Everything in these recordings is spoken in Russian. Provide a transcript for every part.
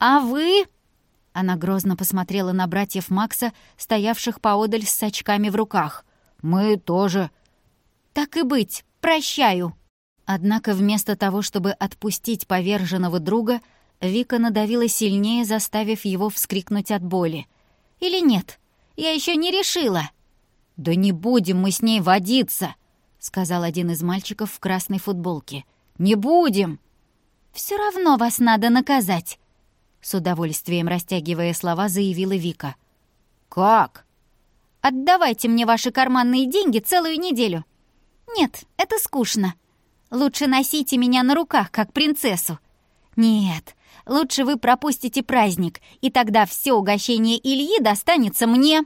«А вы?» Она грозно посмотрела на братьев Макса, стоявших поодаль с сачками в руках. «Мы тоже». «Так и быть, прощаю». Однако вместо того, чтобы отпустить поверженного друга, Вика надавила сильнее, заставив его вскрикнуть от боли. «Или нет? Я еще не решила». «Да не будем мы с ней водиться», — сказал один из мальчиков в красной футболке. «Не будем». «Все равно вас надо наказать», — с удовольствием растягивая слова, заявила Вика. «Как?» «Отдавайте мне ваши карманные деньги целую неделю». «Нет, это скучно. Лучше носите меня на руках, как принцессу». «Нет, лучше вы пропустите праздник, и тогда все угощение Ильи достанется мне».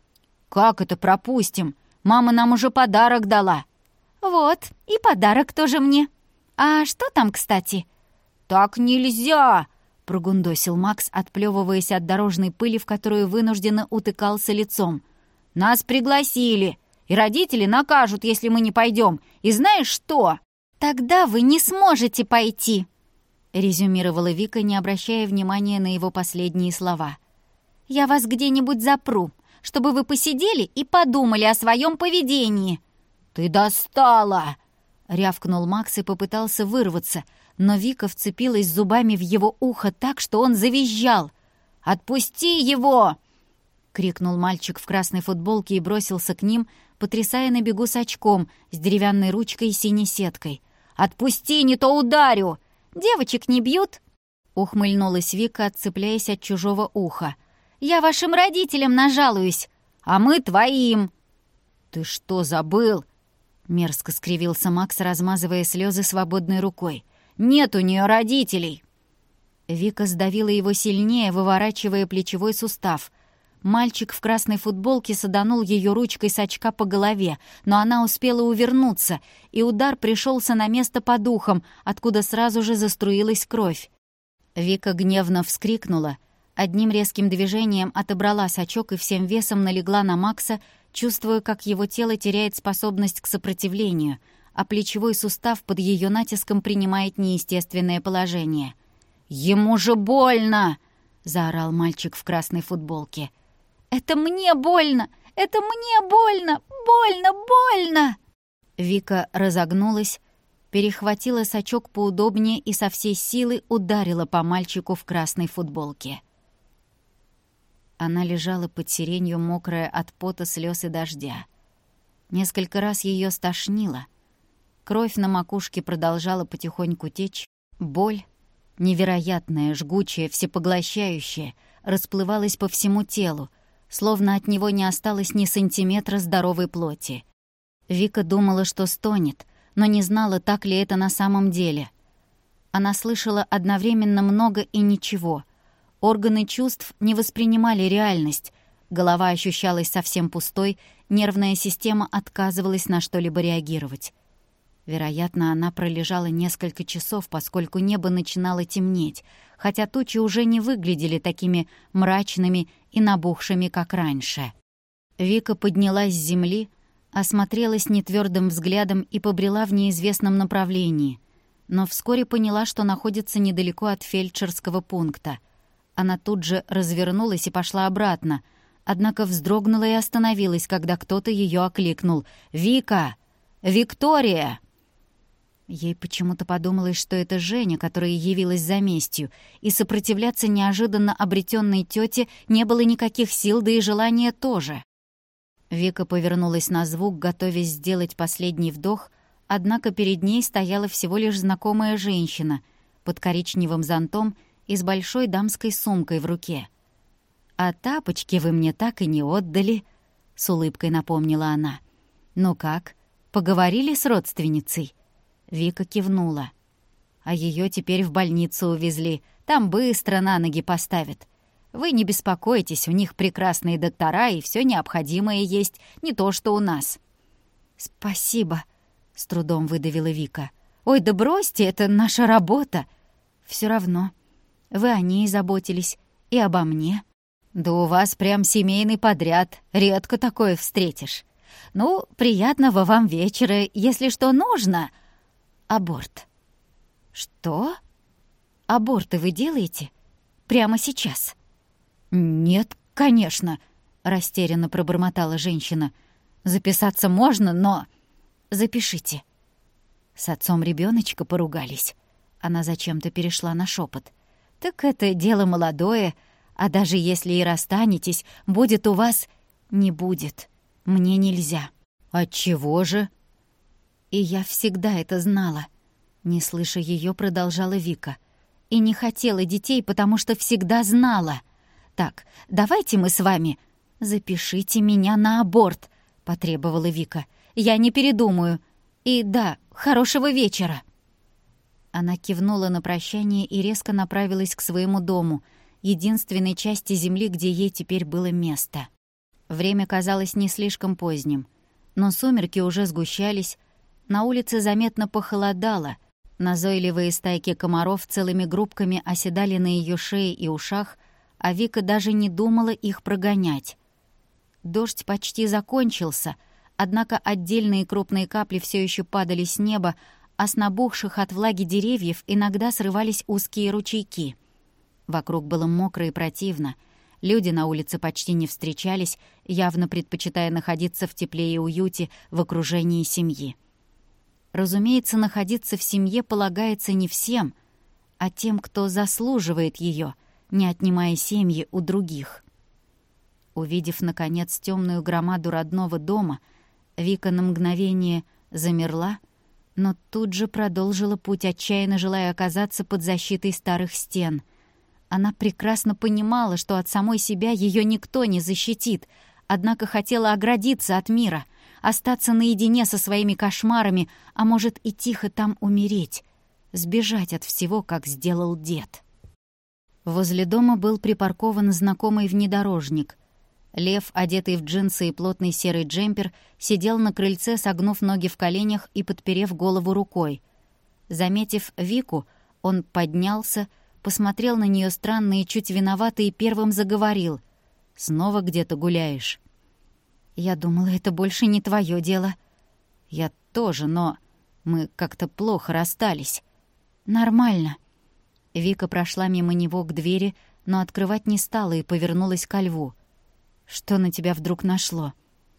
«Как это пропустим? Мама нам уже подарок дала». «Вот, и подарок тоже мне. А что там, кстати?» «Так нельзя!» — прогундосил Макс, отплёвываясь от дорожной пыли, в которую вынужденно утыкался лицом. «Нас пригласили, и родители накажут, если мы не пойдем. И знаешь что?» «Тогда вы не сможете пойти», — резюмировала Вика, не обращая внимания на его последние слова. «Я вас где-нибудь запру, чтобы вы посидели и подумали о своем поведении». «Ты достала!» — рявкнул Макс и попытался вырваться, но Вика вцепилась зубами в его ухо так, что он завизжал. «Отпусти его!» — крикнул мальчик в красной футболке и бросился к ним, потрясая на бегу сачком с деревянной ручкой и синей сеткой. «Отпусти, не то ударю! Девочек не бьют?» — ухмыльнулась Вика, отцепляясь от чужого уха. «Я вашим родителям нажалуюсь, а мы твоим!» «Ты что, забыл?» — мерзко скривился Макс, размазывая слезы свободной рукой. «Нет у нее родителей!» Вика сдавила его сильнее, выворачивая плечевой сустав. Мальчик в красной футболке саданул ее ручкой с очка по голове, но она успела увернуться, и удар пришелся на место под ухом, откуда сразу же заструилась кровь. Вика гневно вскрикнула, одним резким движением отобрала сачок и всем весом налегла на Макса, чувствуя, как его тело теряет способность к сопротивлению, а плечевой сустав под ее натиском принимает неестественное положение. «Ему же больно!» — заорал мальчик в красной футболке. «Это мне больно! Это мне больно! Больно! Больно!» Вика разогнулась, перехватила сачок поудобнее и со всей силы ударила по мальчику в красной футболке. Она лежала под сиренью, мокрая от пота, слез и дождя. Несколько раз ее стошнило. Кровь на макушке продолжала потихоньку течь. Боль, невероятная, жгучая, всепоглощающая, расплывалась по всему телу, словно от него не осталось ни сантиметра здоровой плоти. Вика думала, что стонет, но не знала, так ли это на самом деле. Она слышала одновременно много и ничего. Органы чувств не воспринимали реальность, голова ощущалась совсем пустой, нервная система отказывалась на что-либо реагировать. Вероятно, она пролежала несколько часов, поскольку небо начинало темнеть, хотя тучи уже не выглядели такими мрачными и набухшими, как раньше. Вика поднялась с земли, осмотрелась нетвёрдым взглядом и побрела в неизвестном направлении, но вскоре поняла, что находится недалеко от фельдшерского пункта. Она тут же развернулась и пошла обратно, однако вздрогнула и остановилась, когда кто-то её окликнул. «Вика! Виктория!» Ей почему-то подумалось, что это Женя, которая явилась за местью, и сопротивляться неожиданно обретенной тёте не было никаких сил, да и желания тоже. Вика повернулась на звук, готовясь сделать последний вдох, однако перед ней стояла всего лишь знакомая женщина под коричневым зонтом и с большой дамской сумкой в руке. «А тапочки вы мне так и не отдали», — с улыбкой напомнила она. «Ну как, поговорили с родственницей?» Вика кивнула. «А её теперь в больницу увезли. Там быстро на ноги поставят. Вы не беспокойтесь, у них прекрасные доктора и всё необходимое есть, не то что у нас». «Спасибо», — с трудом выдавила Вика. «Ой, да бросьте, это наша работа. Всё равно. Вы о ней заботились и обо мне». «Да у вас прям семейный подряд. Редко такое встретишь. Ну, приятного вам вечера. Если что нужно...» «Аборт». «Что? Аборты вы делаете?» прямо сейчас?» «Нет, конечно», — растерянно пробормотала женщина. «Записаться можно, но...» «Запишите». С отцом ребёночка поругались. Она зачем-то перешла на шёпот. «Так это дело молодое, а даже если и расстанетесь, будет у вас...» «Не будет. Мне нельзя». «Отчего же?» «И я всегда это знала», — не слыша её, продолжала Вика. «И не хотела детей, потому что всегда знала. Так, давайте мы с вами...» «Запишите меня на аборт», — потребовала Вика. «Я не передумаю. И да, хорошего вечера». Она кивнула на прощание и резко направилась к своему дому, единственной части земли, где ей теперь было место. Время казалось не слишком поздним, но сумерки уже сгущались, на улице заметно похолодало, назойливые стайки комаров целыми группками оседали на её шее и ушах, а Вика даже не думала их прогонять. Дождь почти закончился, однако отдельные крупные капли всё ещё падали с неба, а с набухших от влаги деревьев иногда срывались узкие ручейки. Вокруг было мокро и противно. Люди на улице почти не встречались, явно предпочитая находиться в тепле и уюте в окружении семьи. Разумеется, находиться в семье полагается не всем, а тем, кто заслуживает её, не отнимая семьи у других. Увидев, наконец, тёмную громаду родного дома, Вика на мгновение замерла, но тут же продолжила путь, отчаянно желая оказаться под защитой старых стен. Она прекрасно понимала, что от самой себя её никто не защитит, однако хотела оградиться от мира, остаться наедине со своими кошмарами, а может и тихо там умереть, сбежать от всего, как сделал дед. Возле дома был припаркован знакомый внедорожник. Лев, одетый в джинсы и плотный серый джемпер, сидел на крыльце, согнув ноги в коленях и подперев голову рукой. Заметив Вику, он поднялся, посмотрел на неё странно и чуть виновато и первым заговорил. «Снова где-то гуляешь?» «Я думала, это больше не твоё дело». «Я тоже, но мы как-то плохо расстались». «Нормально». Вика прошла мимо него к двери, но открывать не стала и повернулась ко льву. «Что на тебя вдруг нашло?»